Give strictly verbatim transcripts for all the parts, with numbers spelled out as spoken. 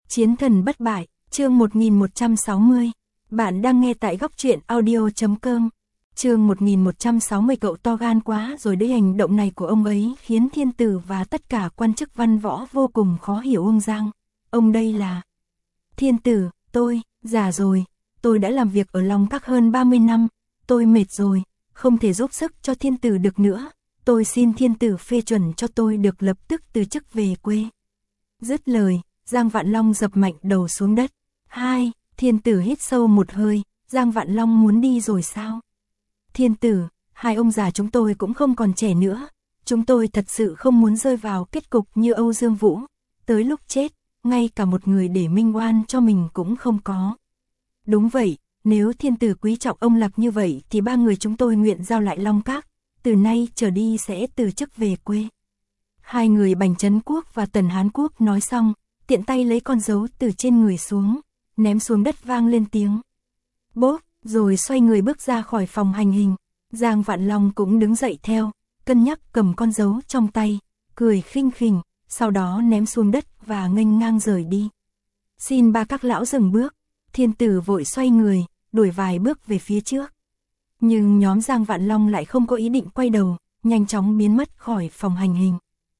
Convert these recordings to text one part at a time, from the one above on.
Chiến thần bất bại, chương một nghìn một trăm sáu mươi. Bạn đang nghe tại góc truyện audio chấm com. Chương một nghìn một trăm sáu mươi. Cậu to gan quá rồi đấy. Hành động này của ông ấy khiến thiên tử và tất cả quan chức văn võ vô cùng khó hiểu. Ông Giang, ông đây là... Thiên tử, tôi, già rồi, tôi đã làm việc ở Long Các hơn ba mươi năm, tôi mệt rồi, không thể giúp sức cho thiên tử được nữa. Tôi xin thiên tử phê chuẩn cho tôi được lập tức từ chức về quê. Dứt lời, Giang Vạn Long dập mạnh đầu xuống đất. Hai, thiên tử hít sâu một hơi. Giang Vạn Long muốn đi rồi sao? Thiên tử, hai ông già chúng tôi cũng không còn trẻ nữa. Chúng tôi thật sự không muốn rơi vào kết cục như Âu Dương Vũ. Tới lúc chết, ngay cả một người để minh oan cho mình cũng không có. Đúng vậy, nếu thiên tử quý trọng ông Lạc như vậy thì ba người chúng tôi nguyện giao lại Long Các. Từ nay trở đi sẽ từ chức về quê. Hai người Bành Trấn Quốc và Tần Hán Quốc nói xong, tiện tay lấy con dấu từ trên người xuống, ném xuống đất vang lên tiếng bốp, rồi xoay người bước ra khỏi phòng hành hình. Giang Vạn Long cũng đứng dậy theo, cân nhắc cầm con dấu trong tay, cười khinh khỉnh, sau đó ném xuống đất và nghênh ngang rời đi. Xin ba các lão dừng bước. Thiên tử vội xoay người, đuổi vài bước về phía trước. Nhưng nhóm Giang Vạn Long lại không có ý định quay đầu, nhanh chóng biến mất khỏi phòng hành hình.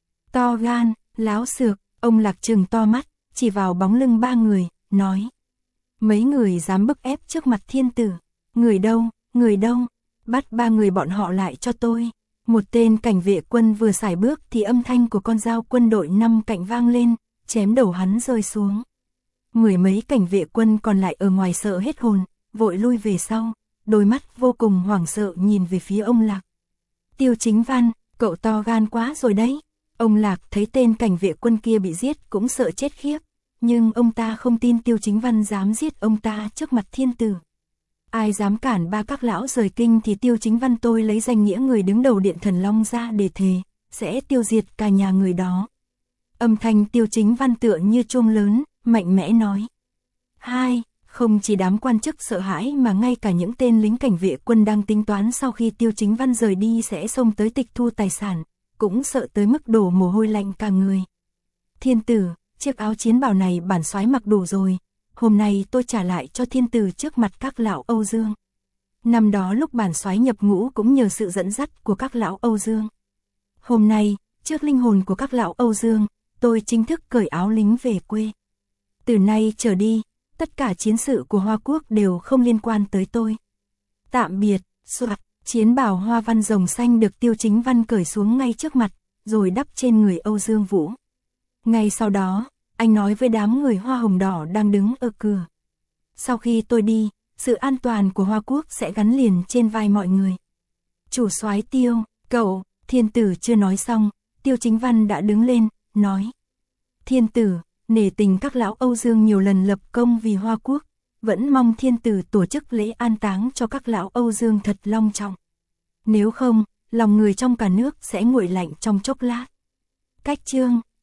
To gan, láo xược, ông Lạc trừng to mắt, chỉ vào bóng lưng ba người, nói. Mấy người dám bức ép trước mặt thiên tử. Người đâu, người đâu, bắt ba người bọn họ lại cho tôi. Một tên cảnh vệ quân vừa sải bước thì âm thanh của con dao quân đội năm cạnh vang lên, chém đầu hắn rơi xuống. Mười mấy cảnh vệ quân còn lại ở ngoài sợ hết hồn, vội lui về sau, đôi mắt vô cùng hoảng sợ nhìn về phía ông Lạc. Tiêu Chính Văn, cậu to gan quá rồi đấy. Ông Lạc thấy tên cảnh vệ quân kia bị giết cũng sợ chết khiếp, nhưng ông ta không tin Tiêu Chính Văn dám giết ông ta trước mặt thiên tử. Ai dám cản ba các lão rời kinh thì Tiêu Chính Văn tôi lấy danh nghĩa người đứng đầu Điện Thần Long ra để thề, sẽ tiêu diệt cả nhà người đó. Âm thanh Tiêu Chính Văn tựa như chuông lớn, mạnh mẽ nói. Hai, không chỉ đám quan chức sợ hãi mà ngay cả những tên lính cảnh vệ quân đang tính toán sau khi Tiêu Chính Văn rời đi sẽ xông tới tịch thu tài sản, cũng sợ tới mức đổ mồ hôi lạnh cả người. Thiên tử, chiếc áo chiến bào này bản soái mặc đủ rồi, hôm nay tôi trả lại cho thiên tử trước mặt các lão Âu Dương. Năm đó lúc bản soái nhập ngũ cũng nhờ sự dẫn dắt của các lão Âu Dương. Hôm nay, trước linh hồn của các lão Âu Dương, tôi chính thức cởi áo lính về quê. Từ nay trở đi, tất cả chiến sự của Hoa Quốc đều không liên quan tới tôi. Tạm biệt. Soạt, chiến bào hoa văn rồng xanh được Tiêu Chính Văn cởi xuống ngay trước mặt, rồi đắp trên người Âu Dương Vũ. Ngay sau đó, anh nói với đám người hoa hồng đỏ đang đứng ở cửa. Sau khi tôi đi, sự an toàn của Hoa Quốc sẽ gắn liền trên vai mọi người. Chủ soái Tiêu, cậu, thiên tử chưa nói xong, Tiêu Chính Văn đã đứng lên, nói. Thiên tử, nể tình các lão Âu Dương nhiều lần lập công vì Hoa Quốc, vẫn mong thiên tử tổ chức lễ an táng cho các lão Âu Dương thật long trọng. Nếu không, lòng người trong cả nước sẽ nguội lạnh trong chốc lát. Cách chương